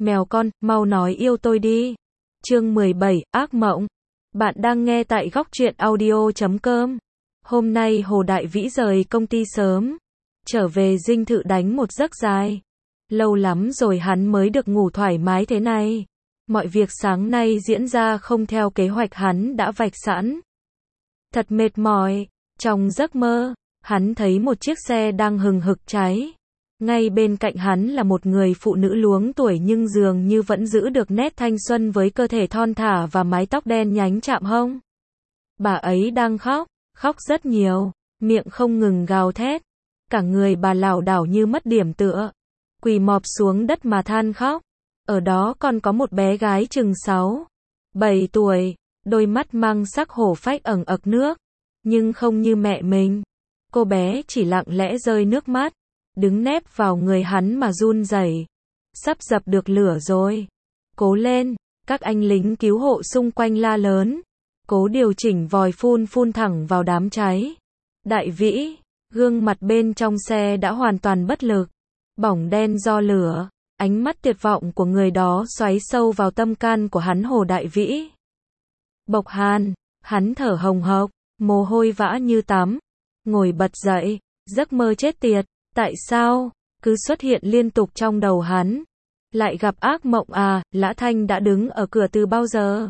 Mèo con, mau nói yêu tôi đi. Chương 17, ác mộng. Bạn đang nghe tại góc truyện audio.com. Hôm nay Hồ Đại Vĩ rời công ty sớm, trở về dinh thự đánh một giấc dài. Lâu lắm rồi hắn mới được ngủ thoải mái thế này. Mọi việc sáng nay diễn ra không theo kế hoạch hắn đã vạch sẵn. Thật mệt mỏi. Trong giấc mơ, hắn thấy một chiếc xe đang hừng hực cháy. Ngay bên cạnh hắn là một người phụ nữ luống tuổi nhưng dường như vẫn giữ được nét thanh xuân với cơ thể thon thả và mái tóc đen nhánh chạm hông. Bà ấy đang khóc, khóc rất nhiều, miệng không ngừng gào thét. Cả người bà lảo đảo như mất điểm tựa, quỳ mọp xuống đất mà than khóc. Ở đó còn có một bé gái chừng 6, 7 tuổi, đôi mắt mang sắc hổ phách ẩn ực nước, nhưng không như mẹ mình. Cô bé chỉ lặng lẽ rơi nước mắt, đứng nép vào người hắn mà run rẩy. Sắp dập được lửa rồi. Cố lên, các anh lính cứu hộ xung quanh la lớn. Cố điều chỉnh vòi phun thẳng vào đám cháy. Đại Vĩ, gương mặt bên trong xe đã hoàn toàn bất lực, bỏng đen do lửa. Ánh mắt tuyệt vọng của người đó xoáy sâu vào tâm can của hắn. Hồ Đại Vĩ bộc hàn, hắn thở hồng hộc, mồ hôi vã như tắm. Ngồi bật dậy, giấc mơ chết tiệt. Tại sao cứ xuất hiện liên tục trong đầu hắn? Lại gặp ác mộng à? Lã Thanh đã đứng ở cửa từ bao giờ?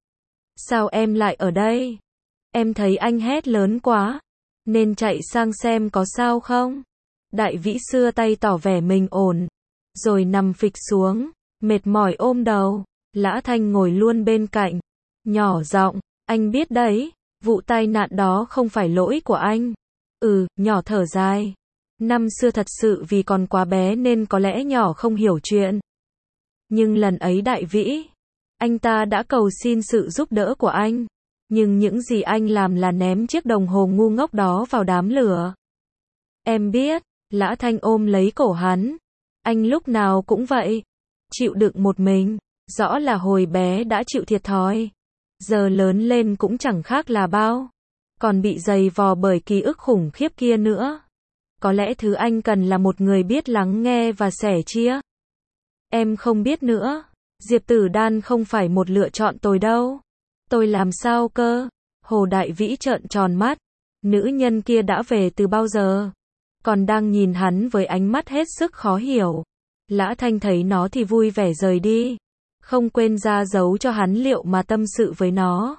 Sao em lại ở đây? Em thấy anh hét lớn quá, nên chạy sang xem có sao không. Đại Vĩ xưa tay tỏ vẻ mình ổn, rồi nằm phịch xuống, mệt mỏi ôm đầu. Lã Thanh ngồi luôn bên cạnh, nhỏ giọng, anh biết đấy, vụ tai nạn đó không phải lỗi của anh. Nhỏ thở dài. Năm xưa thật sự vì còn quá bé nên có lẽ nhỏ không hiểu chuyện. Nhưng lần ấy Đại Vĩ, anh ta đã cầu xin sự giúp đỡ của anh. Nhưng những gì anh làm là ném chiếc đồng hồ ngu ngốc đó vào đám lửa. Em biết. Lã Thanh ôm lấy cổ hắn. Anh lúc nào cũng vậy. Chịu đựng một mình. Rõ là hồi bé đã chịu thiệt thòi. Giờ lớn lên cũng chẳng khác là bao. Còn bị dày vò bởi ký ức khủng khiếp kia nữa. Có lẽ thứ anh cần là một người biết lắng nghe và sẻ chia. Em không biết nữa. Diệp Tử Đan không phải một lựa chọn tồi đâu. Tôi làm sao cơ? Hồ Đại Vĩ trợn tròn mắt. Nữ nhân kia đã về từ bao giờ? Còn đang nhìn hắn với ánh mắt hết sức khó hiểu. Lã Thanh thấy nó thì vui vẻ rời đi, không quên ra dấu cho hắn liệu mà tâm sự với nó.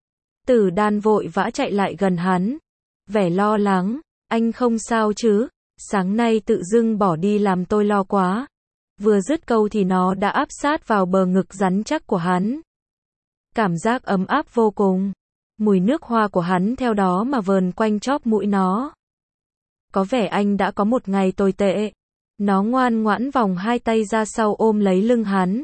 Tử Đan vội vã chạy lại gần hắn, vẻ lo lắng. Anh không sao chứ? Sáng nay tự dưng bỏ đi làm tôi lo quá. Vừa dứt câu thì nó đã áp sát vào bờ ngực rắn chắc của hắn. Cảm giác ấm áp vô cùng. Mùi nước hoa của hắn theo đó mà vờn quanh chóp mũi nó. Có vẻ anh đã có một ngày tồi tệ. Nó ngoan ngoãn vòng hai tay ra sau ôm lấy lưng hắn.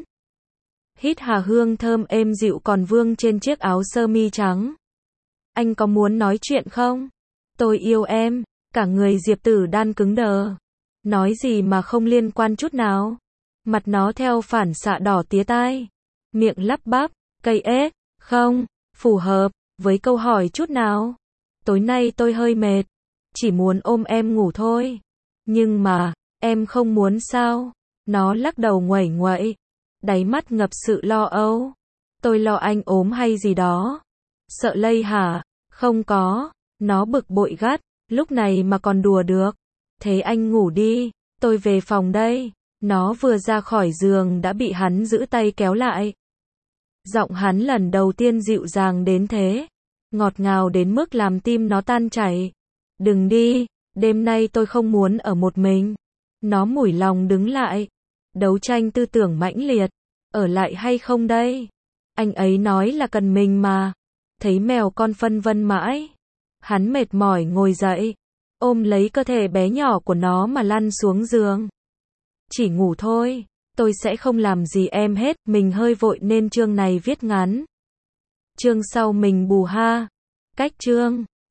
Hít hà hương thơm êm dịu còn vương trên chiếc áo sơ mi trắng. Anh có muốn nói chuyện không? Tôi yêu em. Cả người Diệp Tử Đan cứng đờ. Nói gì mà không liên quan chút nào. Mặt nó theo phản xạ đỏ tía tai. Miệng lắp bắp, cây ế, không, phù hợp, với câu hỏi chút nào. Tối nay tôi hơi mệt. Chỉ muốn ôm em ngủ thôi. Nhưng mà, em không muốn sao? Nó lắc đầu nguẩy nguậy. Đáy mắt ngập sự lo âu. Tôi lo anh ốm hay gì đó. Sợ lây hả? Không có. Nó bực bội gắt. Lúc này mà còn đùa được. Thế anh ngủ đi. Tôi về phòng đây. Nó vừa ra khỏi giường đã bị hắn giữ tay kéo lại. Giọng hắn lần đầu tiên dịu dàng đến thế. Ngọt ngào đến mức làm tim nó tan chảy. Đừng đi. Đêm nay tôi không muốn ở một mình. Nó mủi lòng đứng lại. Đấu tranh tư tưởng mãnh liệt. Ở lại hay không đây? Anh ấy nói là cần mình mà. Thấy mèo con phân vân mãi. Hắn mệt mỏi ngồi dậy, ôm lấy cơ thể bé nhỏ của nó mà lăn xuống giường. Chỉ ngủ thôi, tôi sẽ không làm gì em hết. Mình hơi vội nên chương này viết ngắn. Chương sau mình bù ha. Cách chương.